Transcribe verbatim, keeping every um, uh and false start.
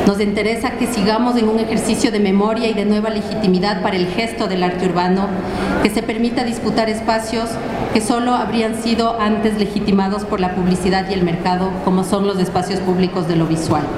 Nos interesa que sigamos en un ejercicio de memoria y de nueva legitimidad para el gesto del arte urbano, que se permita disputar espacios que solo habrían sido antes legitimados por la publicidad y el mercado, como son los espacios públicos de lo visual.